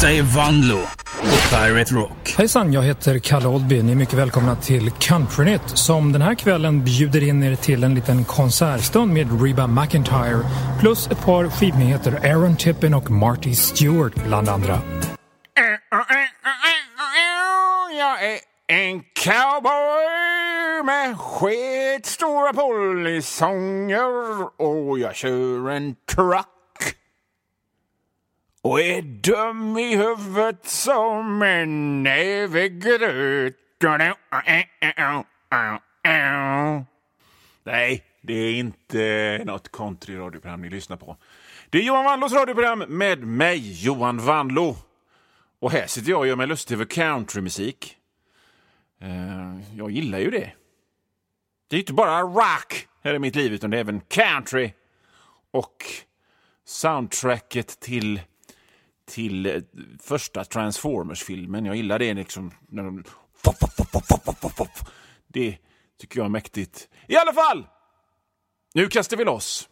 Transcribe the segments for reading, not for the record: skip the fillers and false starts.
Detta är Vanlo på Pirate Rock. Hejsan, jag heter Kalle Oldby. Ni är mycket välkomna till Countrynytt som den här kvällen bjuder in er till en liten konsertstund med Reba McEntire plus ett par skivnyheter, Aaron Tippin och Marty Stewart bland andra. Jag är en cowboy med skitstora polisonger och jag kör en truck och är dum i huvudet som en evig gröt. Nej, det är inte något country-radioprogram ni lyssnar på. Det är Johan Vanlos radioprogram med mig, Johan Vanlo. Och här sitter jag och gör mig lustig över countrymusik. Jag gillar ju det. Det är inte bara rock här i mitt liv, utan det är även country. Och soundtracket till första Transformers-filmen. Jag gillar det liksom. När de... Det tycker jag är mäktigt. I alla fall! Nu kastar vi loss.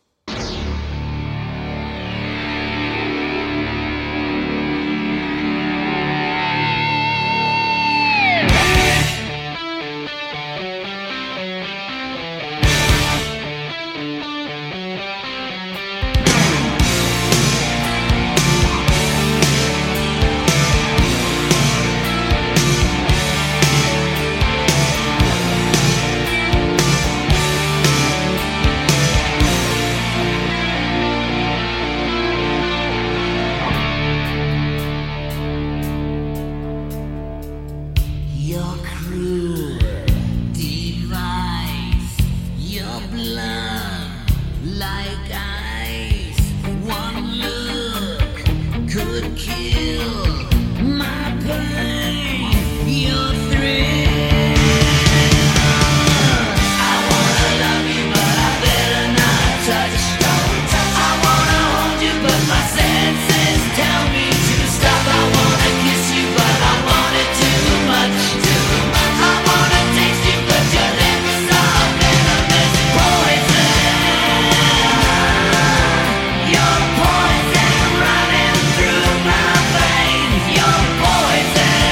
Poison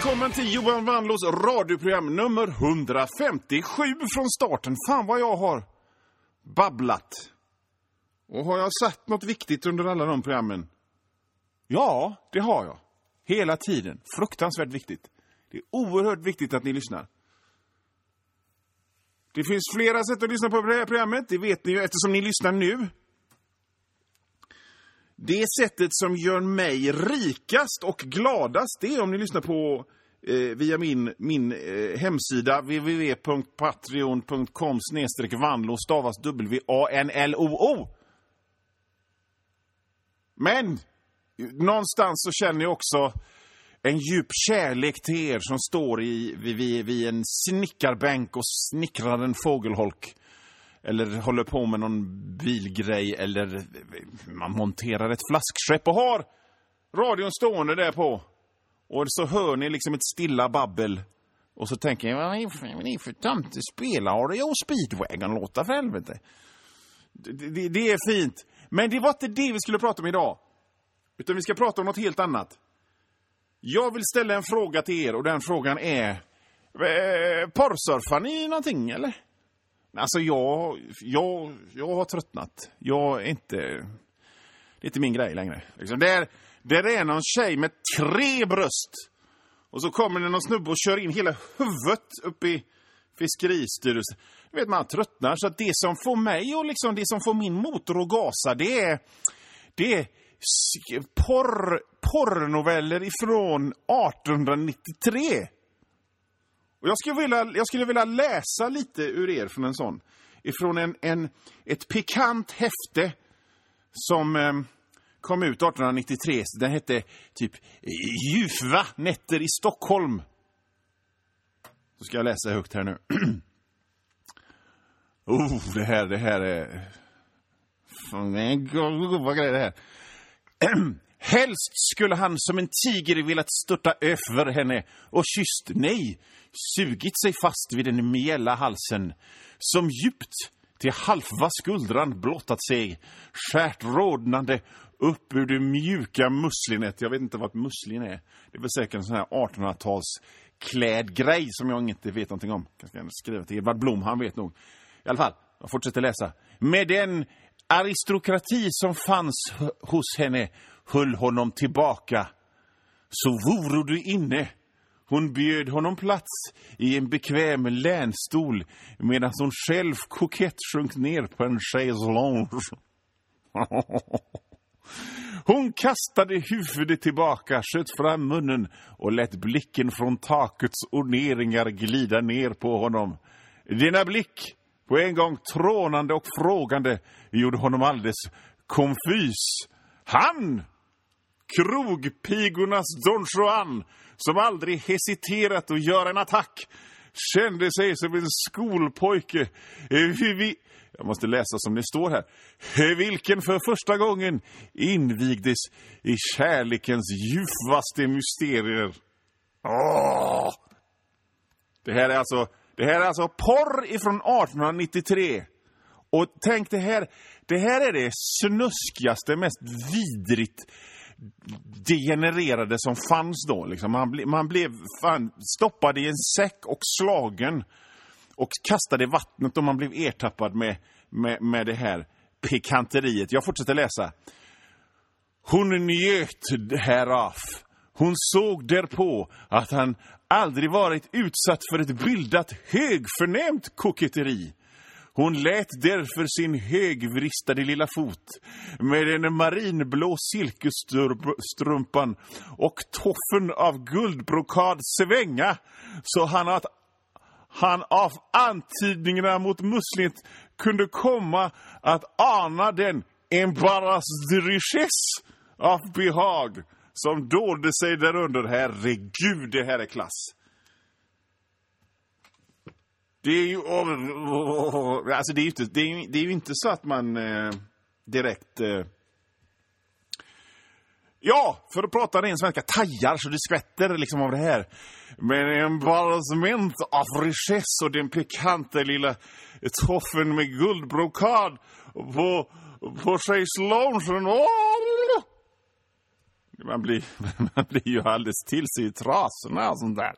välkommen till Johan Vanlos radioprogram nummer 157 från starten. Fan vad jag har babblat. Och har jag sagt något viktigt under alla de programmen? Ja, det har jag. Hela tiden. Fruktansvärt viktigt. Det är oerhört viktigt att ni lyssnar. Det finns flera sätt att lyssna på det här programmet. Det vet ni ju eftersom ni lyssnar nu. Det sättet som gör mig rikast och gladast, det är om ni lyssnar på via min hemsida www.patreon.com/vanlo stavas WANLOO. Men någonstans så känner jag också en djup kärlek till er som står vid en snickarbänk och snickrar en fågelholk. Eller håller på med någon bilgrej. Eller man monterar ett flaskskepp och har radion stående där på. Och så hör ni liksom ett stilla babbel. Och så tänker jag, vad är ni för tant spela? Har det ju Speedwagon låta för helvete? Det är fint. Men det var inte det vi skulle prata om idag. Utan vi ska prata om något helt annat. Jag vill ställa en fråga till er. Och den frågan är, porrsurfar ni någonting eller? Alltså jag har tröttnat. Jag är inte... Det är inte min grej längre. Liksom där är någon tjej med 3 bröst. Och så kommer det någon snubbe och kör in hela huvudet upp i fiskeristyrelsen. Du vet, man tröttnar. Så att det som får mig och liksom det som får min motor att gasa, det är porrnoveller ifrån 1893. Och jag skulle vilja läsa lite ur er från en sån. Ifrån ett pikant häfte som kom ut 1893. Den hette typ Ljuva nätter i Stockholm. Så ska jag läsa högt här nu. Det här är... Vad grejer det här? Helst skulle han som en tiger velat störta över henne och kysst, nej, sugit sig fast vid den mjälla halsen, som djupt till halva skuldran blottat sig, skärt rådnande upp ur det mjuka musslinet. Jag vet inte vad musslin är. Det är väl säkert en sån här 1800-tals klädgrej som jag inte vet någonting om. Jag ska skriva till Edvard Blom, han vet nog. I alla fall, jag fortsätter läsa. Med den aristokrati som fanns hos henne höll honom tillbaka. Så vore du inne. Hon bjöd honom plats i en bekväm länstol medan hon själv kokett sjönk ner på en chaiselonge. Hon kastade huvudet tillbaka, sköt fram munnen och lät blicken från takets orneringar glida ner på honom. Denna blick, på en gång trånande och frågande, gjorde honom alldeles konfys. Han, krogpigornas Don Juan, som aldrig hesiterat att göra en attack, kände sig som en skolpojke. Jag måste läsa som det står här. Vilken för första gången invigdes i kärlekens djupaste mysterier. Det här är alltså porr ifrån 1893. Och tänk det här är det snuskigaste, mest vidrigt degenererade som fanns då. Liksom. Man blev stoppad i en säck och slagen och kastade i vattnet och man blev ertappad med det här pikanteriet. Jag fortsätter läsa. Hon njöt härav. Hon såg därpå att han aldrig varit utsatt för ett bildat högförnämt koketteri. Hon lät därför sin högvristade lilla fot med en marinblå silkestrumpan och toffen av guldbrokad svänga, så han av antydningarna mot musslinet kunde komma att ana den embarrassade richesse av behag som dolde sig därunder. Herregud, det här är klass. Det är ju alltså det är ju inte så att man direkt ja, för att prata ren svenska, tajar så det skvätter liksom av det här. Men en balsament av richesse och den pikanta lilla toffen med guldbrokad på chaiselongen. Man blir ju alldeles till sig i trasorna och sånt där.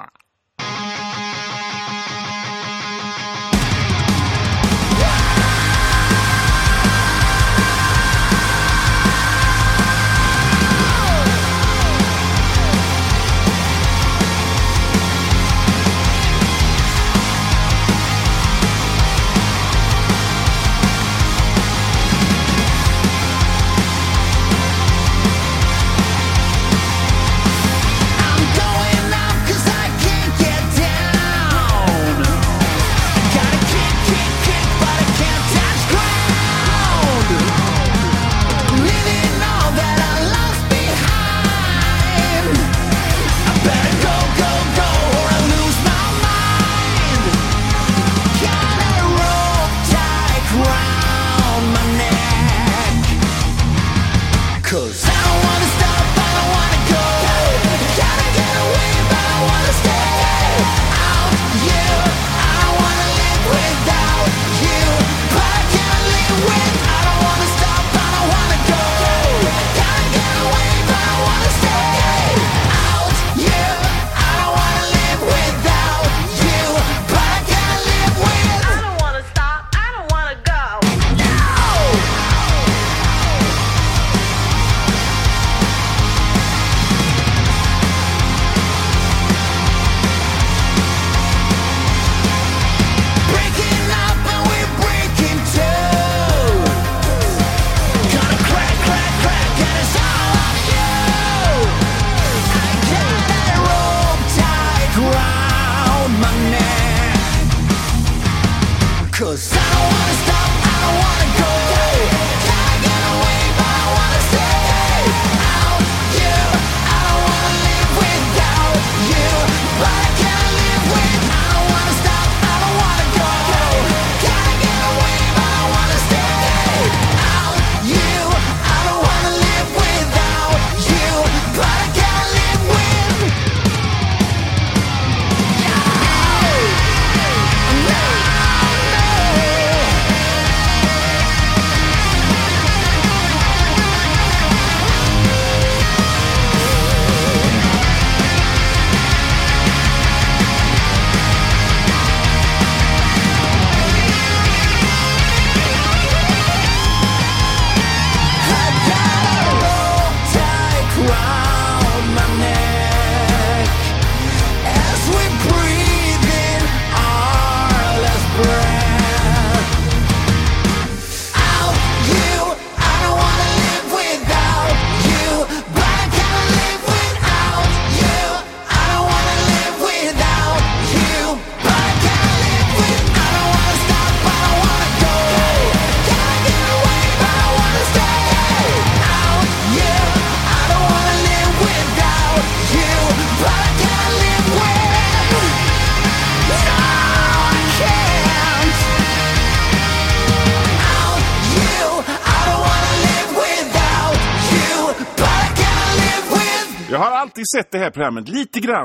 Jag har alltid sett det här programmet lite grann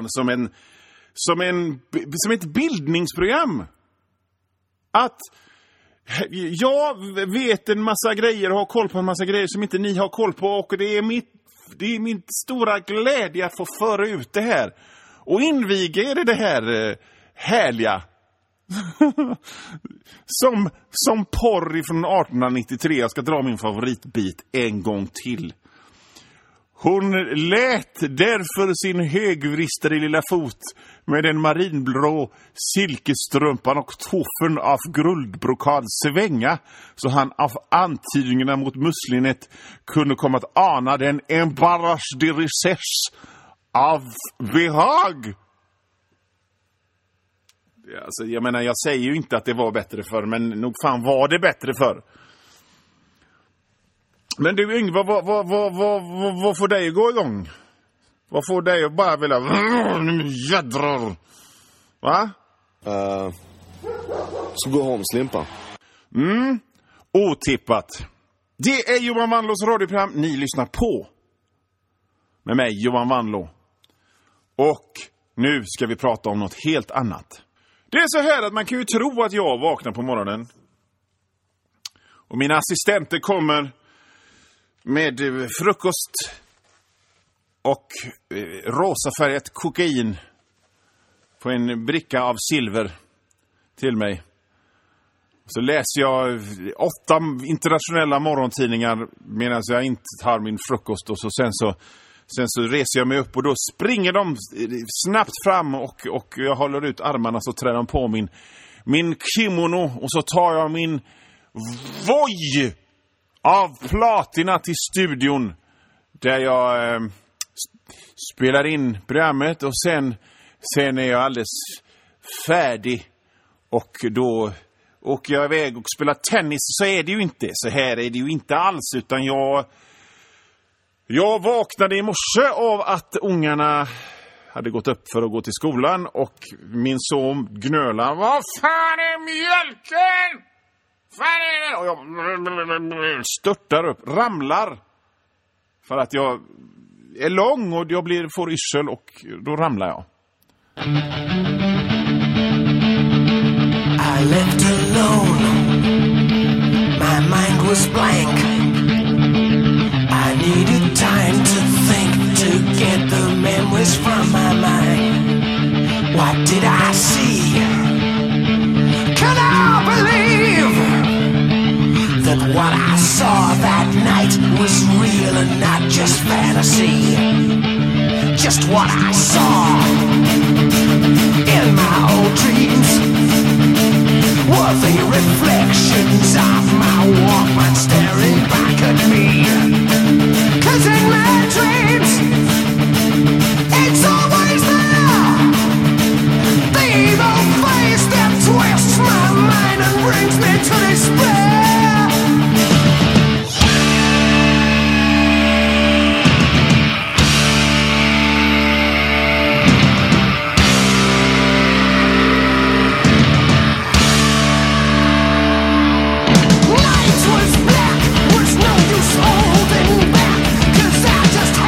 som ett bildningsprogram. Att jag vet en massa grejer och har koll på en massa grejer som inte ni har koll på, och det är min stora glädje att få föra ut det här och inviga er i det här härliga som porr från 1893. Jag ska dra min favoritbit en gång till. Hon lät därför sin högvristade lilla fot med den marinblå silkestrumpan och toffen av guldbrokad svänga, så han av antydningarna mot muslinet kunde komma att ana den embarrass de richesse av behag. Alltså, jag menar, jag säger ju inte att det var bättre förr, men nog fan var det bättre förr. Men du Yngve, vad får dig att gå igång? Vad får dig att bara vilja... Jädrar! Va? Så gå hem, slimpa. Otippat. Det är Johan Wanlås radioprogram ni lyssnar på. Med mig, Johan Wanlå. Och nu ska vi prata om något helt annat. Det är så här att man kan ju tro att jag vaknar på morgonen och mina assistenter kommer med frukost och rosafärgat kokain på en bricka av silver till mig. Så läser jag 8 internationella morgontidningar medan jag inte tar min frukost. Och sen så reser jag mig upp och då springer de snabbt fram och jag håller ut armarna så trär de på min kimono. Och så tar jag min voj av platina till studion där jag spelar in programmet. Och sen är jag alldeles färdig och då åker jag iväg och spelar tennis. Så är det ju inte. Så här är det ju inte alls, utan jag vaknade i morse av att ungarna hade gått upp för att gå till skolan och min son gnölar: vad fan är mjölken? Fan är det? Och jag störtar upp, ramlar för att jag är lång och jag får yrsel och då ramlar jag. I left alone. My mind was blank. I needed time to think, to get the memories from my mind. What did I see? Can I believe that what I saw that night was real and not just fantasy? Just what I saw in my old dreams were the reflections of my Walkman staring back at me. 'Cause in my dreams, it's always there, the evil face that twists my mind and brings me to despair. Night was black, was no use holding back, 'cause I just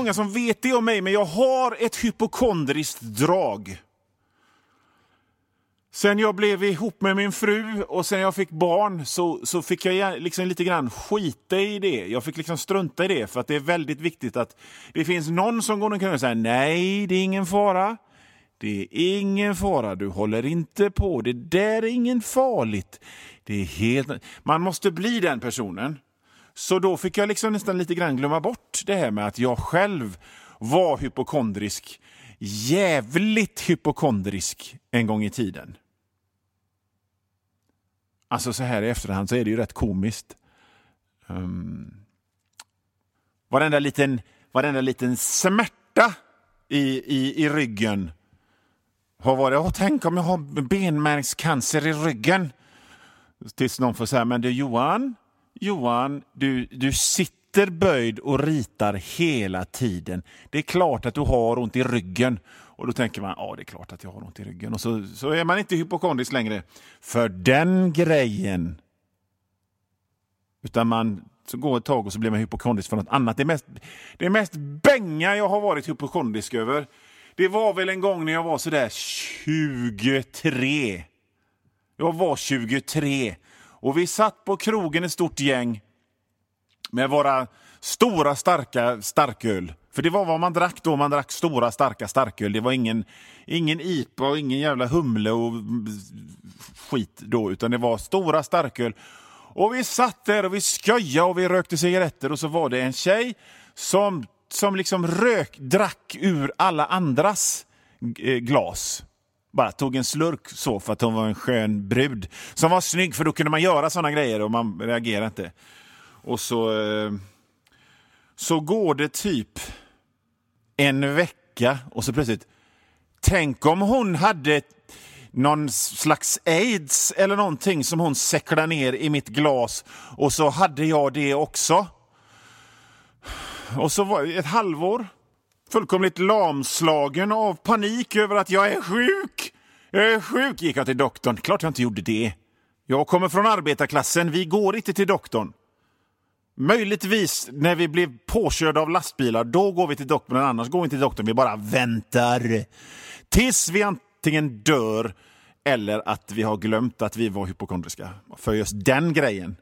många som vet det om mig, men jag har ett hypokondriskt drag. Sen jag blev ihop med min fru och sen jag fick barn så fick jag liksom lite grann skita i det. Jag fick liksom strunta i det, för att det är väldigt viktigt att det finns någon som går och kan säga nej, det är ingen fara. Det är ingen fara, du håller inte på. Det där är ingen farligt. Det är helt... Man måste bli den personen. Så då fick jag liksom nästan lite grann glömma bort det här med att jag själv var hypokondrisk. Jävligt hypokondrisk en gång i tiden. Alltså så här i efterhand så är det ju rätt komiskt. Varenda liten smärta i ryggen har varit, tänk om jag har benmärgscancer i ryggen. Tills någon får säga, men du Johan, du sitter böjd och ritar hela tiden. Det är klart att du har ont i ryggen. Och då tänker man, ja det är klart att jag har ont i ryggen. Och så är man inte hypokondrisk längre för den grejen. Utan man så går ett tag och så blir man hypokondrisk för något annat. Det mest bänga jag har varit hypokondrisk över, det var väl en gång när jag var sådär 23. Jag var 23. Och vi satt på krogen ett stort gäng med våra stora starka starköl. För det var vad man drack då. Man drack stora starka starköl. Det var ingen IPA och ingen jävla humle och skit då. Utan det var stora starköl. Och vi satt där och vi skojade och vi rökte cigaretter. Och så var det en tjej som liksom drack ur alla andras glas. Bara tog en slurk så för att hon var en skön brud. Som var snygg, för då kunde man göra såna grejer och man reagerade inte. Och så går det typ en vecka och så plötsligt, tänk om hon hade någon slags AIDS eller någonting som hon säcklade ner i mitt glas och så hade jag det också. Och så var ett halvår fullkomligt lamslagen av panik över att jag är sjuk. Jag är sjuk, gick jag till doktorn. Klart jag inte gjorde det. Jag kommer från arbetarklassen, vi går inte till doktorn. Möjligtvis när vi blev påkörda av lastbilar, då går vi till doktorn, men annars går vi inte till doktorn. Vi bara väntar tills vi antingen dör eller att vi har glömt att vi var hypokondriska. För just den grejen.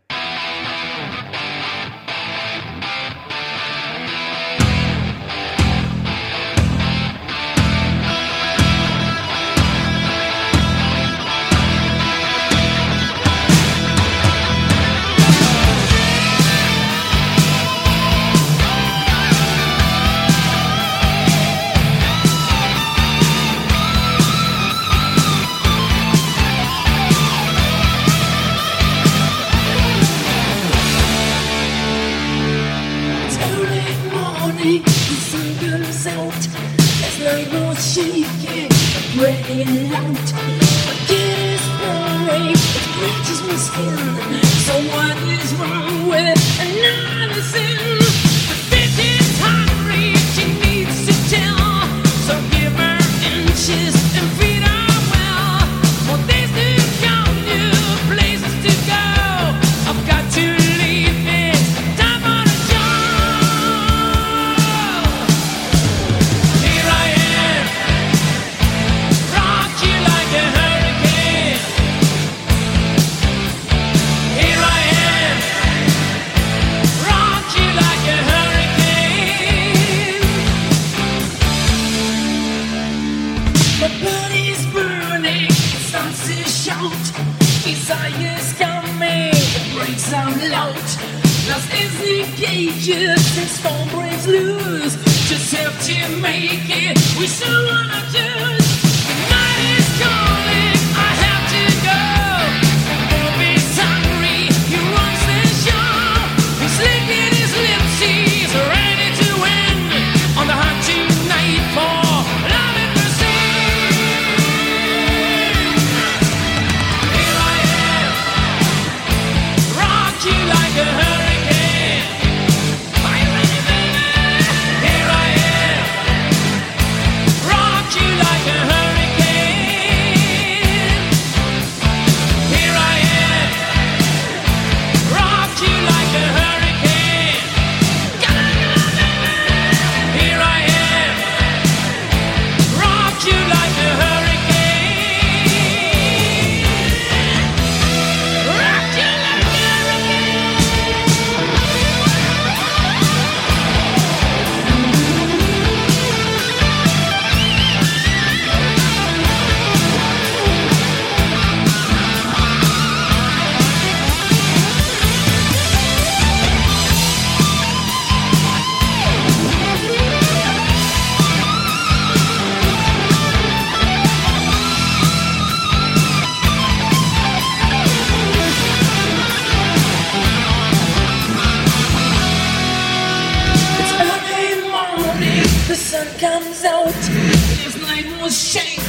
Like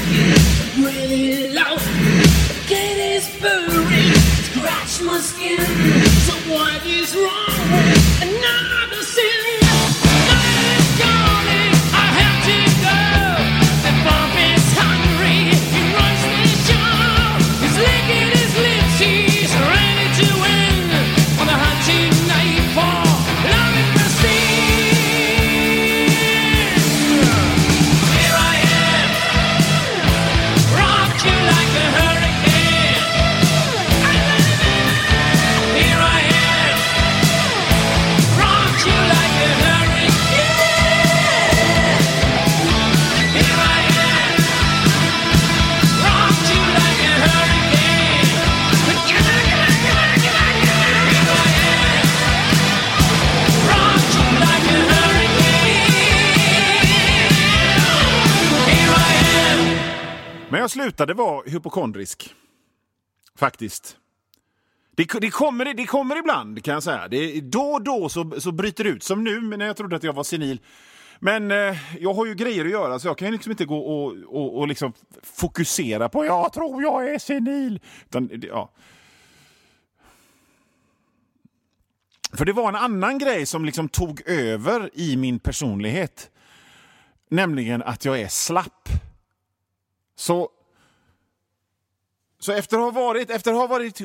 really low. Get his furry, scratch my skin. So what is wrong with another sin? Night is calling, I have to go. The bump is hungry, he runs the show. He's licking his lips, he's ready to win. On the hunting night for love and prestige. Here I am, rock you like a hurricane. Here I am, rock you like a hurricane. Here I am, rock you like a hurricane. Here I am, rock you like a hurricane. Here I am. Men jag slutade vara hypokondrisk. Faktiskt. Det kommer ibland, kan jag säga. Då och då så bryter det ut. Som nu, när jag trodde att jag var senil. Men jag har ju grejer att göra, så jag kan liksom inte gå och liksom fokusera på jag tror jag är senil. Utan, ja. För det var en annan grej som liksom tog över i min personlighet. Nämligen att jag är slapp. Så efter att ha varit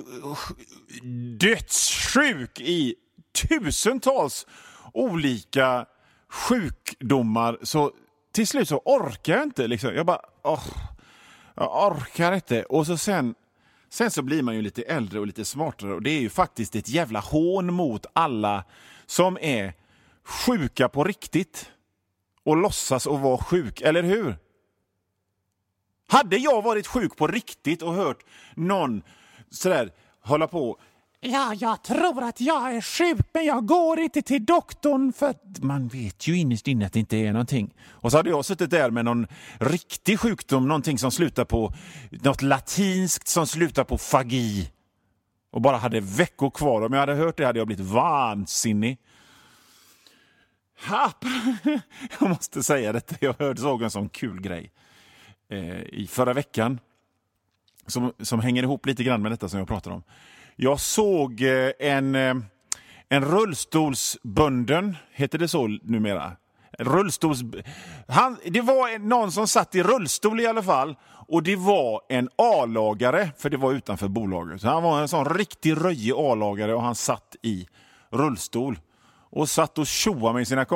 dödssjuk i tusentals olika sjukdomar, så till slut så orkar jag inte liksom. Jag bara jag orkar inte. Och så sen så blir man ju lite äldre och lite smartare, och det är ju faktiskt ett jävla hån mot alla som är sjuka på riktigt och låtsas att vara sjuk, eller hur? Hade jag varit sjuk på riktigt och hört någon sådär hålla på, ja, jag tror att jag är sjuk men jag går inte till doktorn för att man vet ju innerst inne att det inte är någonting. Och så hade jag suttit där med någon riktig sjukdom, någonting som slutar på något latinskt som slutar på fagi, och bara hade veckor kvar. Om jag hade hört det hade jag blivit vansinnig. Jag måste säga detta, jag såg en sån kul grej i förra veckan som hänger ihop lite grann med detta som jag pratar om. Jag såg en rullstolsbunden, heter det så numera? Det var någon som satt i rullstol i alla fall, och det var en A-lagare, för det var utanför bolaget. Så han var en sån riktig röjig A-lagare, och han satt i rullstol och satt och tjoade med sina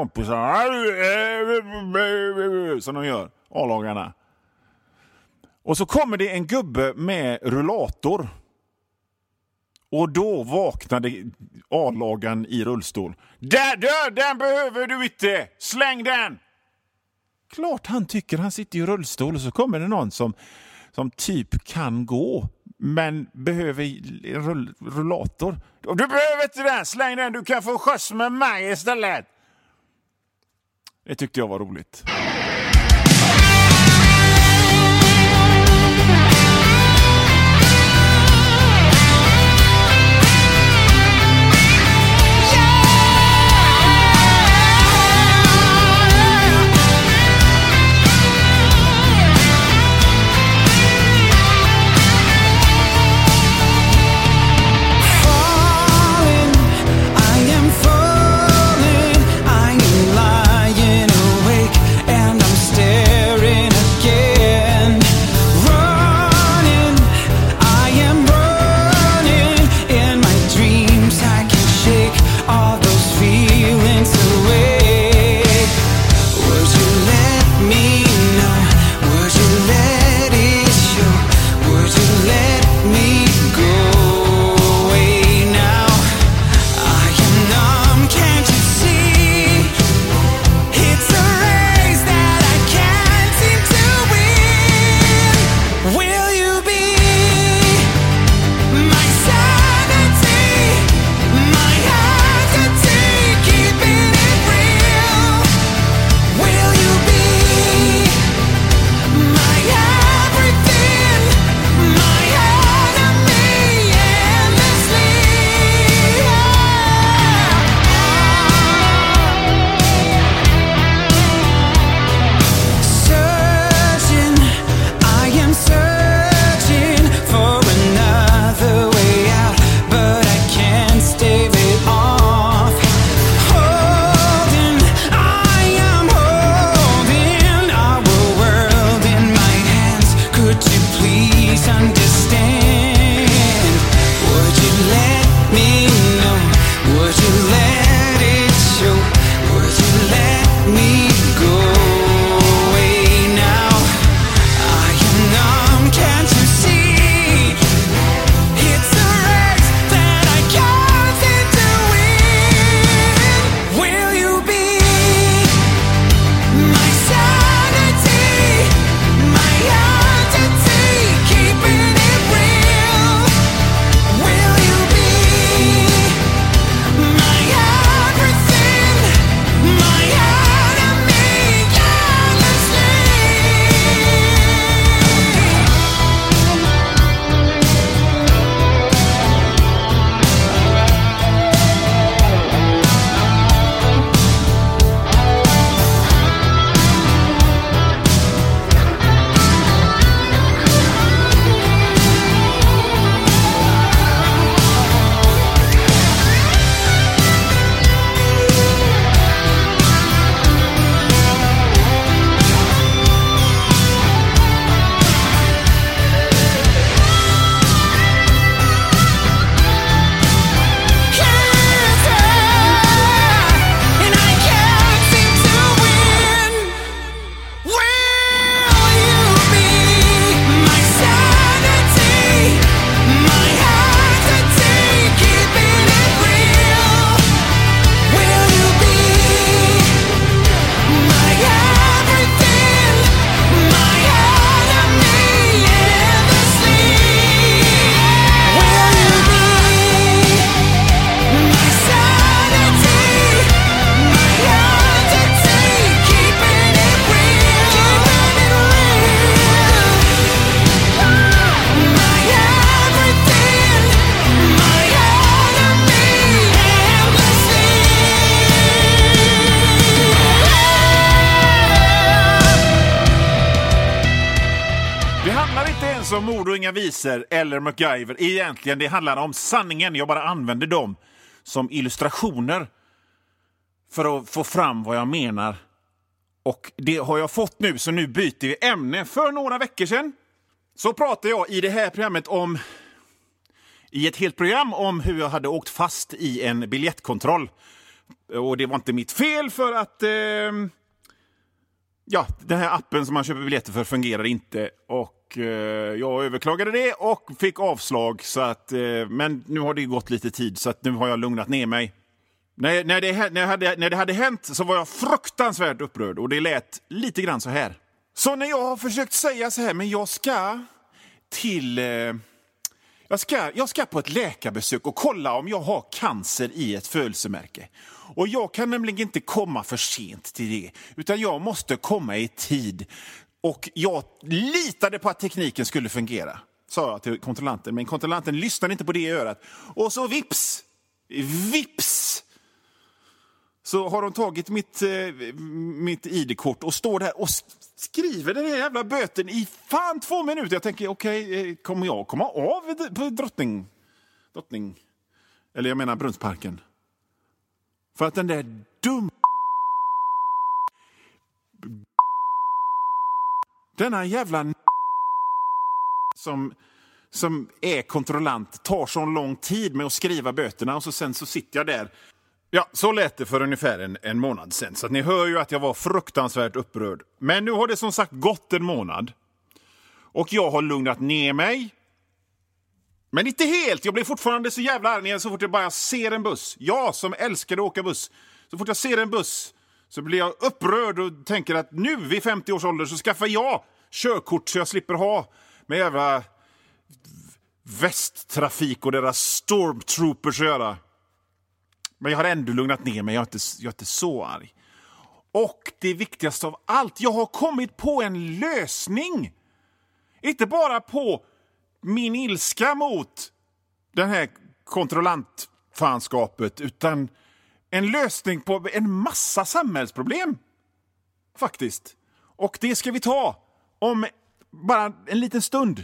kompisar som de gör, A-lagarna. Och så kommer det en gubbe med rullator. Och då vaknade A-lagaren i rullstol. Den behöver du inte! Släng den! Klart han tycker, han sitter i rullstol, och så kommer det någon som typ kan gå men behöver en rullator. Du behöver inte den, släng den, du kan få skjuts med mig istället. Det tyckte jag var roligt. I am lying awake and please understand? Would you let me know? Would you let it show? Would you let me go away now? I am numb, can't you see? It's a race that I can't seem to win. Will you be my sanity, my entity, keeping it real? Will you be my everything, my enemy, endlessly? And I can't seem to win. Will you be my sanity, my entity, keeping it real? Will you be my everything, my enemy, endlessly? Will you be my sanity, my entity, keeping it real? My everything, my enemy, endlessly. Det handlar inte ens om Mord och inga visor eller MacGyver. Egentligen, det handlar om sanningen. Jag bara använder dem som illustrationer för att få fram vad jag menar. Och det har jag fått nu, så nu byter vi ämne. För några veckor sedan så pratade jag i det här programmet i ett helt program om hur jag hade åkt fast i en biljettkontroll. Och det var inte mitt fel, för att den här appen som man köper biljetter för fungerar inte. Och jag överklagade det och fick avslag. Så att, men nu har det gått lite tid, så att nu har jag lugnat ner mig. När det hade hänt så var jag fruktansvärt upprörd, och det lät lite grann så här. Så när jag har försökt säga så här, men jag ska till... Jag ska på ett läkarbesök och kolla om jag har cancer i ett födelsemärke. Och jag kan nämligen inte komma för sent till det, utan jag måste komma i tid. Och jag litade på att tekniken skulle fungera, sa jag till kontrollanten. Men kontrollanten lyssnade inte på det i örat. Och så vips! Så har de tagit mitt ID-kort och står där och skriver den här jävla böten i 2 minuter. Jag tänker, okej, kommer jag komma av på Drottning? Eller jag menar Brunnsparken. För att den där denna jävla som är kontrollant tar så lång tid med att skriva böterna, och sen så sitter jag där. Ja, så lät det för ungefär en månad sedan. Så att ni hör ju att jag var fruktansvärt upprörd. Men nu har det som sagt gått en månad. Och jag har lugnat ner mig. Men inte helt. Jag blir fortfarande så jävla arg så fort jag bara ser en buss. Jag som älskar att åka buss. Så fort jag ser en buss så blir jag upprörd och tänker att nu vid 50 års ålder så skaffar jag körkort så jag slipper ha med jävla västtrafik och deras stormtroopers att göra. Men jag har ändå lugnat ner mig. Jag är inte så arg. Och det viktigaste av allt, jag har kommit på en lösning. Inte bara på min ilska mot den här kontrollantfanskapet, utan en lösning på en massa samhällsproblem. Faktiskt. Och det ska vi ta om bara en liten stund.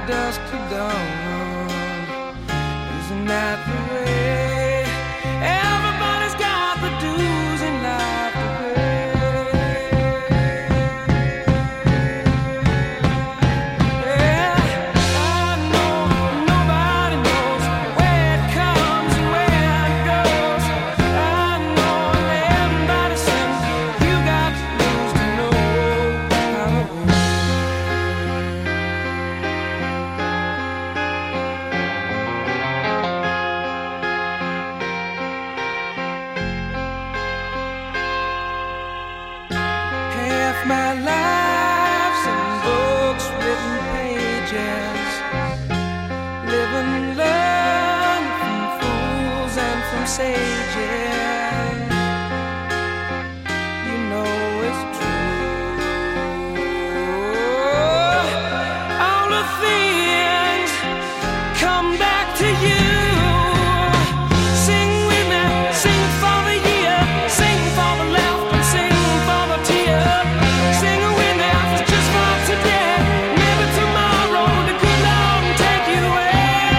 dusk to dawn. Isn't that the way? Everybody's got the dues in life to pay. Yeah, I know nobody knows where it comes and where it goes. I know everybody sings. You got the dues to know how to win. Half my life's in books, written pages. Live and learn from fools and from sages. You know it's true. All the things come back to you. Sing with me, sing for the year, sing for the laugh and sing for the tear. Sing with me, just for today, maybe tomorrow the good Lord will take you away.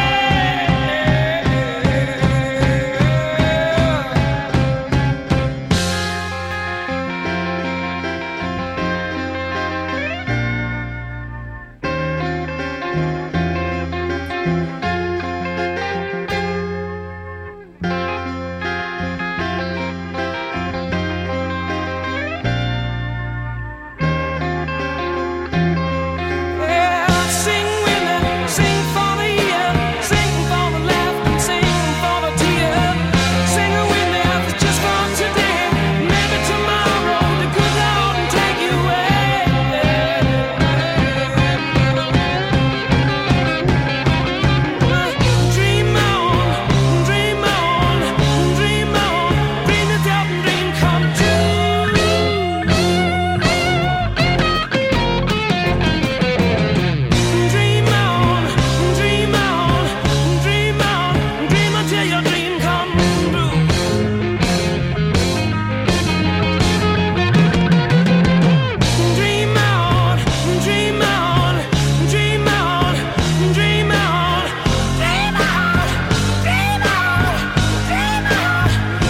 Yeah, sing with me, sing for the year, sing for the laugh and sing for the tear. Sing with me, just for today, maybe tomorrow the good Lord will take you away. Dream on, dream on, dream on, dream it out and dream come true. Dream on, dream on, dream on, dream until your dream come true. Dream on, dream on, dream on, dream on, dream on, dream on, dream on.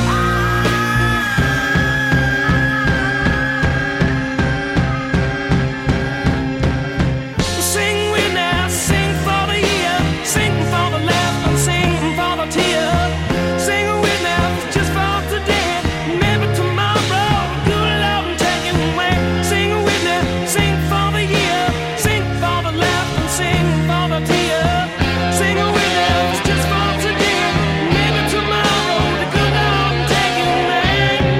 Sing with me, sing for the year, sing for the laugh and sing for the tear. Sing with me, just for today, maybe tomorrow, good Lord will take you away. Sing with me, sing for the year, sing for the laugh and sing for the tear. Sing with me, just for today, maybe tomorrow, the good Lord will take you away.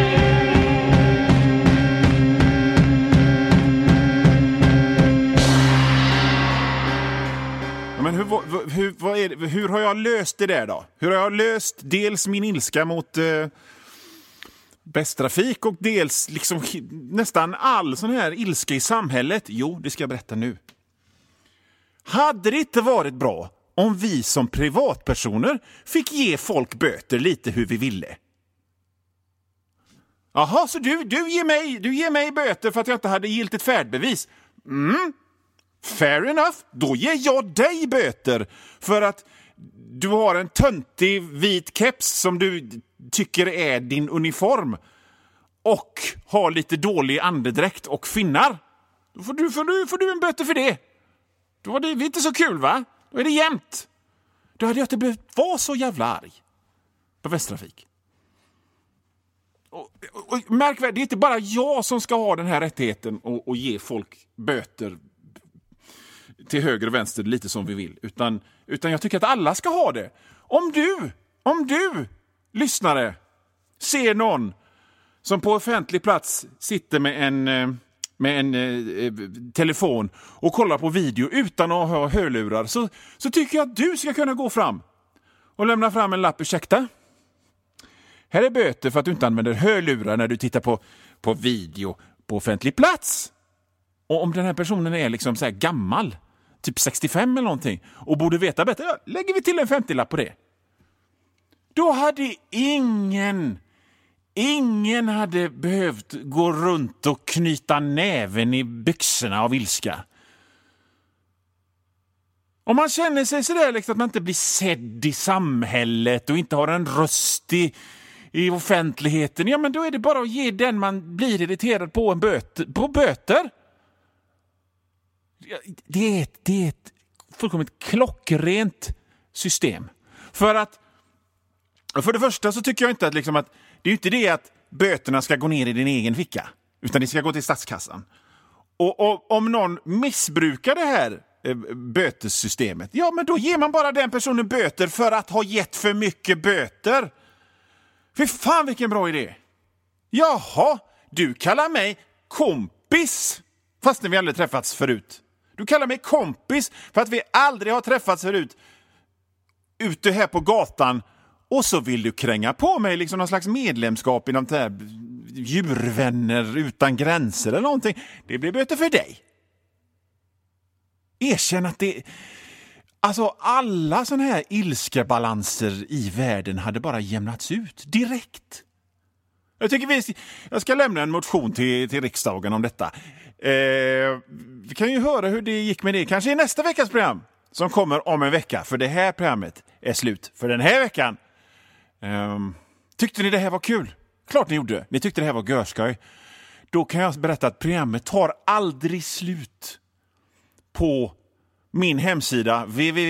Ja, men hur har jag löst det där då? Hur har jag löst dels min ilska mot Bästtrafik och dels liksom nästan all sån här ilska i samhället? Jo, det ska jag berätta nu. Hade det inte varit bra om vi som privatpersoner fick ge folk böter lite hur vi ville? Jaha, så du ger mig böter för att jag inte hade giltigt färdbevis? Fair enough, då ger jag dig böter för att du har en töntig vit keps som du tycker är din uniform och har lite dålig andedräkt och finnar. Då får du en böter för det. Då var det inte så kul, va? Då är det jämnt. Då hade jag inte behövt vara så jävla arg på Västtrafik. Och märk väl, det är inte bara jag som ska ha den här rättigheten och ge folk böter till höger och vänster lite som vi vill. Utan jag tycker att alla ska ha det. Om du lyssnare ser någon som på offentlig plats sitter med en telefon och kollar på video utan att ha hörlurar, så tycker jag att du ska kunna gå fram och lämna fram en lapp. Ursäkta? Här är böter för att du inte använder hörlurar när du tittar på video på offentlig plats. Och om den här personen är liksom så här gammal, typ 65 eller någonting, och borde veta bättre, lägger vi till en 50-lapp på det. Då hade ingen hade behövt gå runt och knyta näven i byxorna av ilska. Om man känner sig sådär liksom, att man inte blir sedd i samhället och inte har en röst i offentligheten, ja men då är det bara att ge den man blir irriterad på böter. Det är ett fullkomligt klockrent system. För det första så tycker jag inte att, liksom, att det är inte det att böterna ska gå ner i din egen ficka, utan det ska gå till statskassan. Och om någon missbrukar det här bötessystemet, ja men då ger man bara den personen böter för att ha gett för mycket böter. Fy fan vilken bra idé. Jaha, du kallar mig kompis fast när vi aldrig träffats förut. Du kallar mig kompis för att vi aldrig har träffats förut ute här på gatan, och så vill du kränga på mig liksom någon slags medlemskap i de här djurvänner utan gränser eller någonting. Det blir böter för dig. Erkänn att det... Alltså alla såna här ilskebalanser i världen hade bara jämnats ut direkt. Jag ska lämna en motion till riksdagen om detta. Vi kan ju höra hur det gick med det kanske i nästa veckas program som kommer om en vecka, för det här programmet är slut för den här veckan. Tyckte ni det här var kul? Klart ni gjorde. Ni tyckte det här var görskoj. Då kan jag berätta att programmet tar aldrig slut på min hemsida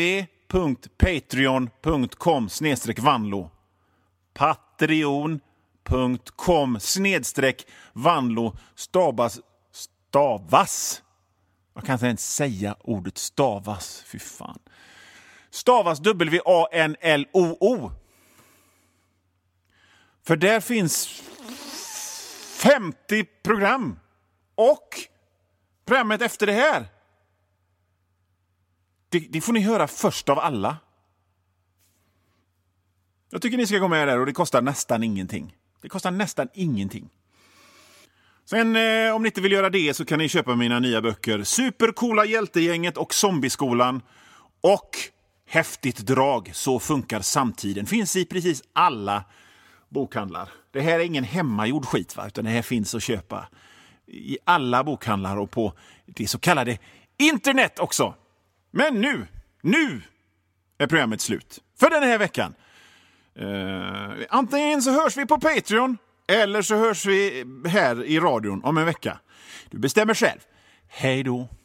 www.patreon.com/vanlo patreon.com/vanlo stavas. Jag kan inte ens säga ordet stavas. Fy fan. Stavas WANLOO. För där finns 50 program. Och programmet efter det här. Det får ni höra först av alla. Jag tycker ni ska gå med där, och det kostar nästan ingenting. Sen om ni inte vill göra det så kan ni köpa mina nya böcker Supercoola hjältegänget och Zombieskolan och Häftigt drag, så funkar samtiden. Finns i precis alla bokhandlar. Det här är ingen hemmagjord skit, va? Utan det här finns att köpa i alla bokhandlar och på det så kallade internet också. Men nu är programmet slut för den här veckan. Antingen så hörs vi på Patreon eller så hörs vi här i radion om en vecka. Du bestämmer själv. Hej då.